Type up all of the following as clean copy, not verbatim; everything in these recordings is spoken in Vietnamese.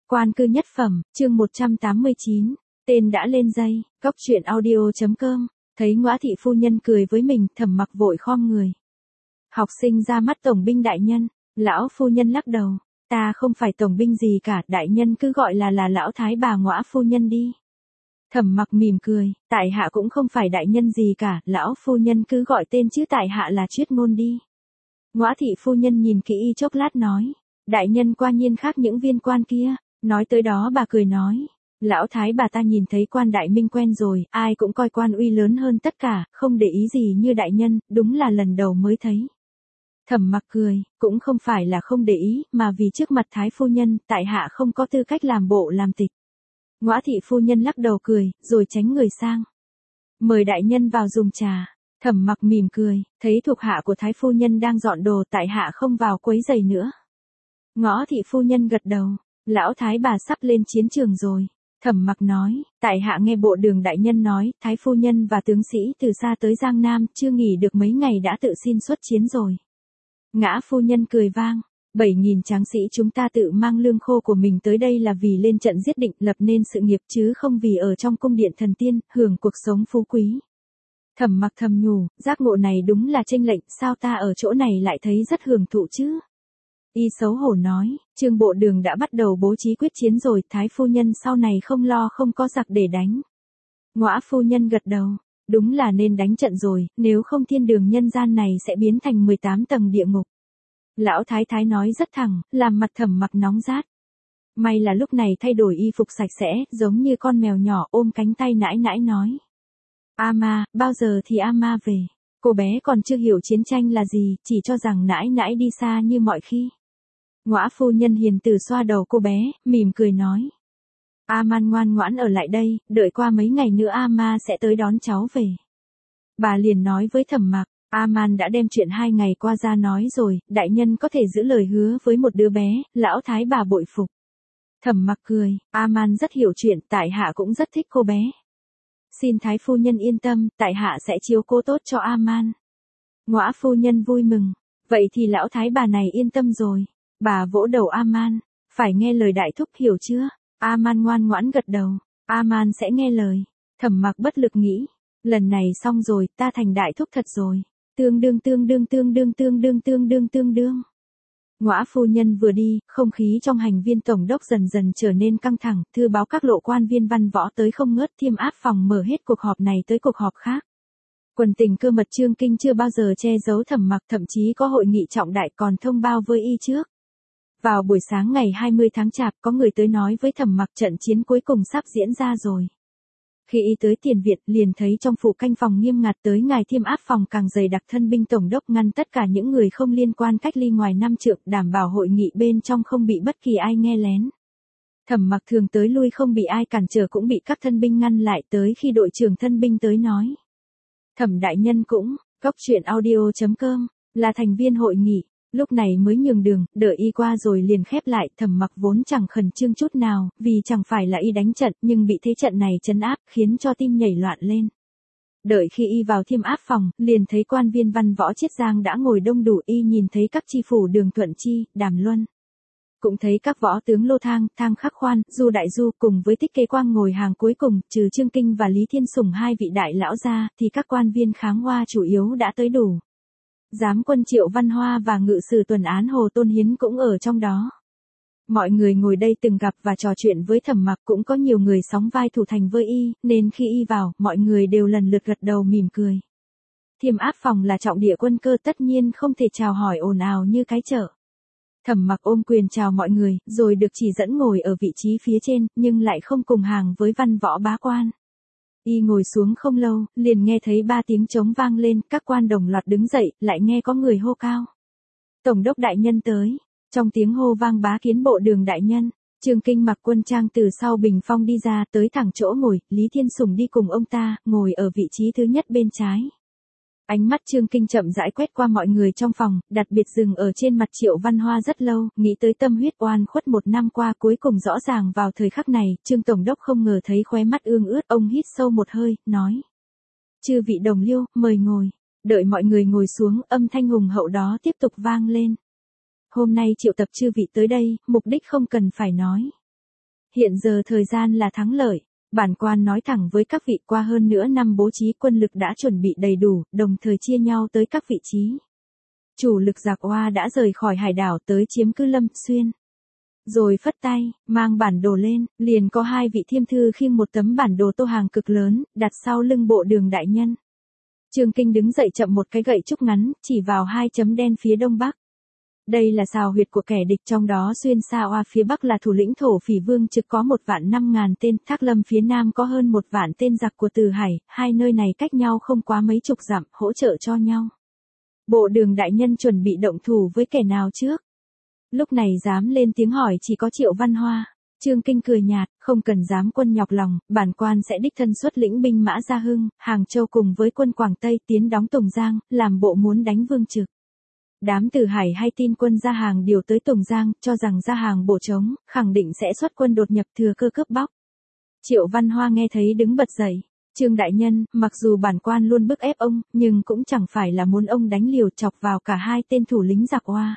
Quan cư nhất phẩm, chương 189, tên đã lên dây, cóc truyện audio.com, thấy Ngõa thị phu nhân cười với mình, Thẩm Mặc vội khom người. Học sinh ra mắt tổng binh đại nhân, lão phu nhân lắc đầu, ta không phải tổng binh gì cả, đại nhân cứ gọi là lão thái bà Ngõa phu nhân đi. Thẩm Mặc mỉm cười, tại hạ cũng không phải đại nhân gì cả, lão phu nhân cứ gọi tên chứ tại hạ là Chuyết Ngôn đi. Ngõa thị phu nhân nhìn kỹ chốc lát nói, đại nhân quả nhiên khác những viên quan kia. Nói tới đó bà cười nói, lão thái bà ta nhìn thấy quan đại minh quen rồi, ai cũng coi quan uy lớn hơn tất cả, không để ý gì như đại nhân, đúng là lần đầu mới thấy. Thẩm Mặc cười, cũng không phải là không để ý, mà vì trước mặt thái phu nhân, tại hạ không có tư cách làm bộ làm tịch. Ngõa thị phu nhân lắc đầu cười, rồi tránh người sang. Mời đại nhân vào dùng trà. Thẩm Mặc mỉm cười, thấy thuộc hạ của thái phu nhân đang dọn đồ, tại hạ không vào quấy rầy nữa. Ngõa thị phu nhân gật đầu. Lão thái bà sắp lên chiến trường rồi. Thẩm Mặc nói, tại hạ nghe bộ Đường đại nhân nói, thái phu nhân và tướng sĩ từ xa tới Giang Nam, chưa nghỉ được mấy ngày đã tự xin xuất chiến rồi. Ngã phu nhân cười vang, 7.000 tráng sĩ chúng ta tự mang lương khô của mình tới đây là vì lên trận giết địch, lập nên sự nghiệp chứ không vì ở trong cung điện thần tiên, hưởng cuộc sống phú quý. Thẩm Mặc thầm nhủ, giác ngộ này đúng là chênh lệch, sao ta ở chỗ này lại thấy rất hưởng thụ chứ? Y xấu hổ nói, Trương bộ Đường đã bắt đầu bố trí quyết chiến rồi, thái phu nhân sau này không lo không có giặc để đánh. Ngõa phu nhân gật đầu, đúng là nên đánh trận rồi, nếu không thiên đường nhân gian này sẽ biến thành 18 tầng địa ngục. Lão thái thái nói rất thẳng, làm mặt Thẩm Mặc nóng rát. May là lúc này thay đổi y phục sạch sẽ, giống như con mèo nhỏ ôm cánh tay nãi nãi nói. Ma, bao giờ thì Ma về? Cô bé còn chưa hiểu chiến tranh là gì, chỉ cho rằng nãi nãi đi xa như mọi khi. Ngõa phu nhân hiền từ xoa đầu cô bé, mỉm cười nói. Man ngoan ngoãn ở lại đây, đợi qua mấy ngày nữa Ma sẽ tới đón cháu về. Bà liền nói với Thẩm Mặc, Man đã đem chuyện 2 ngày qua ra nói rồi, đại nhân có thể giữ lời hứa với một đứa bé, lão thái bà bội phục. Thẩm Mặc cười, Man rất hiểu chuyện, tại hạ cũng rất thích cô bé. Xin thái phu nhân yên tâm, tại hạ sẽ chiếu cố tốt cho Man. Ngõa phu nhân vui mừng, vậy thì lão thái bà này yên tâm rồi. Bà vỗ đầu Man, phải nghe lời đại thúc hiểu chưa? Man ngoan ngoãn gật đầu, Man sẽ nghe lời. Thẩm Mặc bất lực nghĩ, lần này xong rồi, ta thành đại thúc thật rồi. Tương đương. Ngõa phu nhân vừa đi, không khí trong hành viên tổng đốc dần dần trở nên căng thẳng, thư báo các lộ quan viên văn võ tới không ngớt, Thiêm Áp phòng mở hết cuộc họp này tới cuộc họp khác. Quần tình cơ mật Trương Kinh chưa bao giờ che giấu Thẩm Mặc, thậm chí có hội nghị trọng đại còn thông báo với y trước. Vào buổi sáng ngày 20 tháng Chạp, có người tới nói với Thẩm Mặc trận chiến cuối cùng sắp diễn ra rồi. Khi y tới tiền viện, liền thấy trong phủ canh phòng nghiêm ngặt, tới ngài Thiêm Áp phòng càng dày đặc thân binh tổng đốc ngăn tất cả những người không liên quan cách ly ngoài 5 trượng, đảm bảo hội nghị bên trong không bị bất kỳ ai nghe lén. Thẩm Mặc thường tới lui không bị ai cản trở cũng bị các thân binh ngăn lại, tới khi đội trưởng thân binh tới nói. Thẩm đại nhân cũng, cóc truyện audio.com, là thành viên hội nghị. Lúc này mới nhường đường, đợi y qua rồi liền khép lại. Thẩm Mặc vốn chẳng khẩn trương chút nào, vì chẳng phải là y đánh trận, nhưng bị thế trận này trấn áp, khiến cho tim nhảy loạn lên. Đợi khi y vào Thiêm Áp phòng, liền thấy quan viên văn võ Chiết Giang đã ngồi đông đủ, y nhìn thấy các tri phủ Đường Thuận Chi, Đàm Luân. Cũng thấy các võ tướng Lô Thang, Thang Khắc Khoan, Du Đại Du cùng với Tích Kế Quang ngồi hàng cuối cùng, trừ Trương Kinh và Lý Thiên Sủng 2 vị đại lão ra, thì các quan viên Kháng Hoa chủ yếu đã tới đủ. Giám quân Triệu Văn Hoa và ngự sử tuần án Hồ Tôn Hiến cũng ở trong đó. Mọi người ngồi đây từng gặp và trò chuyện với Thẩm Mặc, cũng có nhiều người sóng vai thủ thành với y, nên khi y vào, mọi người đều lần lượt gật đầu mỉm cười. Thiêm Áp phòng là trọng địa quân cơ, tất nhiên không thể chào hỏi ồn ào như cái chợ. Thẩm Mặc ôm quyền chào mọi người, rồi được chỉ dẫn ngồi ở vị trí phía trên, nhưng lại không cùng hàng với văn võ bá quan. Y ngồi xuống không lâu, liền nghe thấy 3 tiếng trống vang lên, các quan đồng loạt đứng dậy, lại nghe có người hô cao. Tổng đốc đại nhân tới. Trong tiếng hô vang bá kiến bộ Đường đại nhân, Trương Kinh mặc quân trang từ sau bình phong đi ra, tới thẳng chỗ ngồi, Lý Thiên Sủng đi cùng ông ta, ngồi ở vị trí thứ nhất bên trái. Ánh mắt Trương Kinh chậm rãi quét qua mọi người trong phòng, đặc biệt dừng ở trên mặt Triệu Văn Hoa rất lâu, nghĩ tới tâm huyết oan khuất 1 năm qua, cuối cùng rõ ràng vào thời khắc này, Trương Tổng đốc không ngờ thấy khóe mắt ương ướt, ông hít sâu một hơi, nói. Chư vị đồng liêu, mời ngồi. Đợi mọi người ngồi xuống, âm thanh hùng hậu đó tiếp tục vang lên. Hôm nay triệu tập chư vị tới đây, mục đích không cần phải nói. Hiện giờ thời gian là thắng lợi. Bản quan nói thẳng với các vị, qua hơn nửa năm bố trí quân lực đã chuẩn bị đầy đủ, đồng thời chia nhau tới các vị trí. Chủ lực Giặc Oa đã rời khỏi hải đảo tới chiếm cứ Lâm Xuyên. Rồi phất tay, mang bản đồ lên, liền có hai vị thiêm thư khiêng một tấm bản đồ tô hàng cực lớn, đặt sau lưng Bộ Đường đại nhân. Trương Kinh đứng dậy chậm một cái gậy trúc ngắn, chỉ vào hai chấm đen phía đông bắc. Đây là sào huyệt của kẻ địch, trong đó Xuyên Sa Oa phía bắc là thủ lĩnh thổ phỉ Vương Trực có 1.500.000 tên, Thác Lâm phía nam có hơn 1 vạn tên giặc của Từ Hải, hai nơi này cách nhau không quá mấy chục dặm, hỗ trợ cho nhau. Bộ Đường đại nhân chuẩn bị động thủ với kẻ nào trước? Lúc này dám lên tiếng hỏi chỉ có Triệu Văn Hoa. Trương Kinh cười nhạt, không cần dám quân nhọc lòng, bản quan sẽ đích thân xuất lĩnh binh mã Gia Hưng, Hàng Châu cùng với quân Quảng Tây tiến đóng Tùng Giang, làm bộ muốn đánh Vương Trực. Đám Từ Hải hay tin quân Gia Hàng điều tới Tùng Giang, cho rằng Gia Hàng bổ trống, khẳng định sẽ xuất quân đột nhập thừa cơ cướp bóc. Triệu Văn Hoa nghe thấy đứng bật dậy. Trương đại nhân, mặc dù bản quan luôn bức ép ông, nhưng cũng chẳng phải là muốn ông đánh liều chọc vào cả hai tên thủ lĩnh Giặc Oa.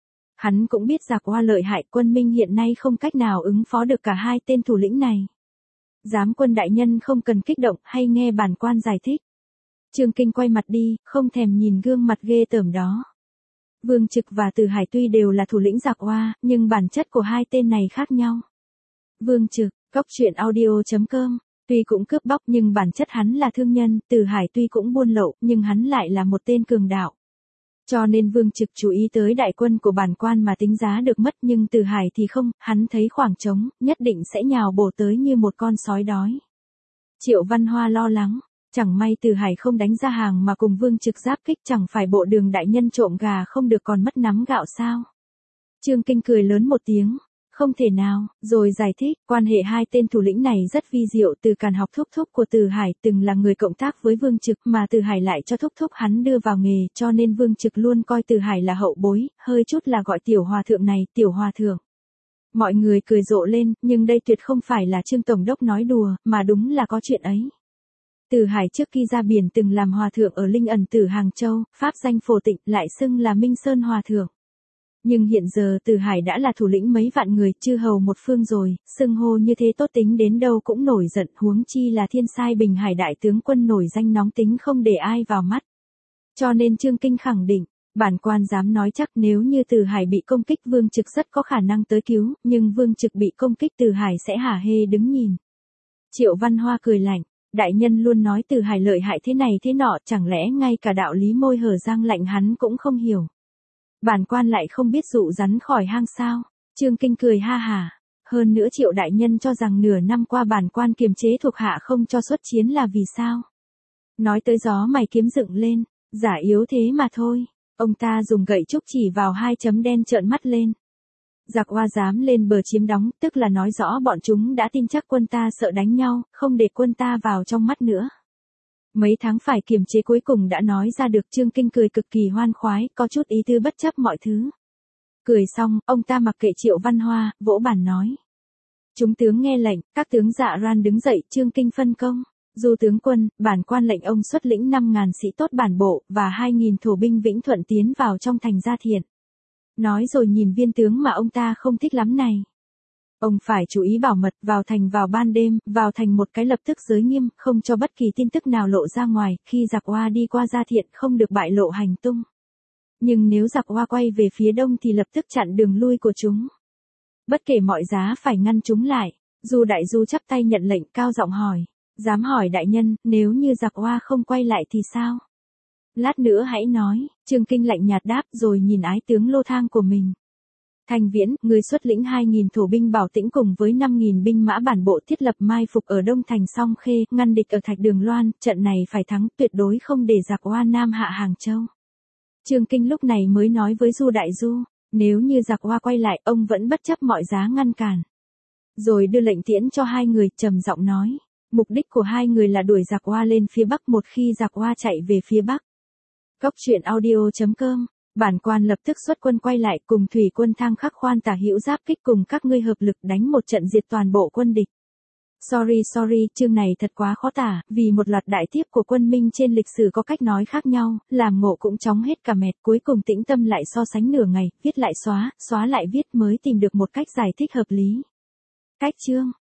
Hắn cũng biết Giặc Oa lợi hại, quân Minh hiện nay không cách nào ứng phó được cả hai tên thủ lĩnh này. Giám quân đại nhân không cần kích động, hay nghe bản quan giải thích. Trương Kinh quay mặt đi, không thèm nhìn gương mặt ghê tởm đó. Vương Trực và Từ Hải tuy đều là thủ lĩnh Giặc Oa, nhưng bản chất của hai tên này khác nhau. Vương Trực, Cốc.truyện.audio.com, tuy cũng cướp bóc nhưng bản chất hắn là thương nhân, Từ Hải tuy cũng buôn lậu, nhưng hắn lại là một tên cường đạo. Cho nên Vương Trực chú ý tới đại quân của bản quan mà tính giá được mất, nhưng Từ Hải thì không, hắn thấy khoảng trống, nhất định sẽ nhào bổ tới như một con sói đói. Triệu Văn Hoa lo lắng, chẳng may Từ Hải không đánh Gia Hàng mà cùng Vương Trực giáp kích, chẳng phải Bộ Đường đại nhân trộm gà không được còn mất nắm gạo sao? Trương Kinh cười lớn một tiếng. Không thể nào, rồi giải thích, quan hệ hai tên thủ lĩnh này rất vi diệu, Từ Càn học thúc thúc của Từ Hải từng là người cộng tác với Vương Trực mà Từ Hải lại cho thúc thúc hắn đưa vào nghề, cho nên Vương Trực luôn coi Từ Hải là hậu bối, hơi chút là gọi tiểu hòa thượng này, tiểu hòa thượng. Mọi người cười rộ lên, nhưng đây tuyệt không phải là Trương Tổng đốc nói đùa, mà đúng là có chuyện ấy. Từ Hải trước khi ra biển từng làm hòa thượng ở Linh Ẩn Tử Hàng Châu, pháp danh Phổ Tịnh, lại xưng là Minh Sơn Hòa thượng. Nhưng hiện giờ Từ Hải đã là thủ lĩnh mấy vạn người, chư hầu một phương rồi, xưng hô như thế tốt tính đến đâu cũng nổi giận, huống chi là Thiên Sai Bình Hải đại tướng quân nổi danh nóng tính không để ai vào mắt. Cho nên Trương Kinh khẳng định, bản quan dám nói chắc nếu như Từ Hải bị công kích Vương Trực rất có khả năng tới cứu, nhưng Vương Trực bị công kích Từ Hải sẽ hả hê đứng nhìn. Triệu Văn Hoa cười lạnh, đại nhân luôn nói Từ Hải lợi hại thế này thế nọ, chẳng lẽ ngay cả đạo lý môi hở răng lạnh hắn cũng không hiểu. Bản quan lại không biết dụ rắn khỏi hang sao? Trương Kinh cười ha hả. Hơn nữa Triệu đại nhân cho rằng nửa năm qua bản quan kiềm chế thuộc hạ không cho xuất chiến là vì sao? Nói tới gió mày kiếm dựng lên, giả yếu thế mà thôi. Ông ta dùng gậy trúc chỉ vào hai chấm đen trợn mắt lên. Giặc Oa dám lên bờ chiếm đóng, tức là nói rõ bọn chúng đã tin chắc quân ta sợ đánh nhau, không để quân ta vào trong mắt nữa. Mấy tháng phải kiềm chế cuối cùng đã nói ra được. Trương Kinh cười cực kỳ hoan khoái, có chút ý tư bất chấp mọi thứ. Cười xong, ông ta mặc kệ Triệu Văn Hoa, vỗ bàn nói. Chúng tướng nghe lệnh, các tướng dạ ran đứng dậy. Trương Kinh phân công. Du tướng quân, bản quan lệnh ông xuất lĩnh 5.000 sĩ tốt bản bộ, và 2.000 thổ binh Vĩnh Thuận tiến vào trong thành Gia Thiện. Nói rồi nhìn viên tướng mà ông ta không thích lắm này. Ông phải chú ý bảo mật, vào thành vào ban đêm, vào thành một cái lập tức giới nghiêm, không cho bất kỳ tin tức nào lộ ra ngoài, khi Giặc Oa đi qua Gia Thiện không được bại lộ hành tung. Nhưng nếu Giặc Oa quay về phía đông thì lập tức chặn đường lui của chúng. Bất kể mọi giá phải ngăn chúng lại. Du Đại Du chắp tay nhận lệnh, cao giọng hỏi. Dám hỏi đại nhân, nếu như Giặc Oa không quay lại thì sao? Lát nữa hãy nói. Trương Kinh lạnh nhạt đáp, rồi nhìn ái tướng Lô Thang của mình. Thành Viễn, người xuất lĩnh 2.000 thổ binh Bảo Tĩnh cùng với 5.000 binh mã bản bộ thiết lập mai phục ở Đông Thành Song Khê, ngăn địch ở Thạch Đường Loan, trận này phải thắng, tuyệt đối không để Giặc Oa Nam hạ Hàng Châu. Trương Kinh lúc này mới nói với Du Đại Du, nếu như Giặc Oa quay lại, ông vẫn bất chấp mọi giá ngăn cản. Rồi đưa lệnh tiễn cho hai người, trầm giọng nói, mục đích của hai người là đuổi Giặc Oa lên phía Bắc một khi Giặc Oa chạy về phía Bắc. Cốc.truyện.audio.com. Bản quan lập tức xuất quân quay lại cùng thủy quân Thang Khắc Khoan Tả Hữu giáp kích cùng các ngươi hợp lực đánh một trận diệt toàn bộ quân địch. Sorry, chương này thật quá khó tả, vì một loạt đại tiếp của quân Minh trên lịch sử có cách nói khác nhau, làm Ngộ cũng chóng hết cả mệt, cuối cùng tĩnh tâm lại so sánh nửa ngày, viết lại xóa lại viết mới tìm được một cách giải thích hợp lý. Cách chương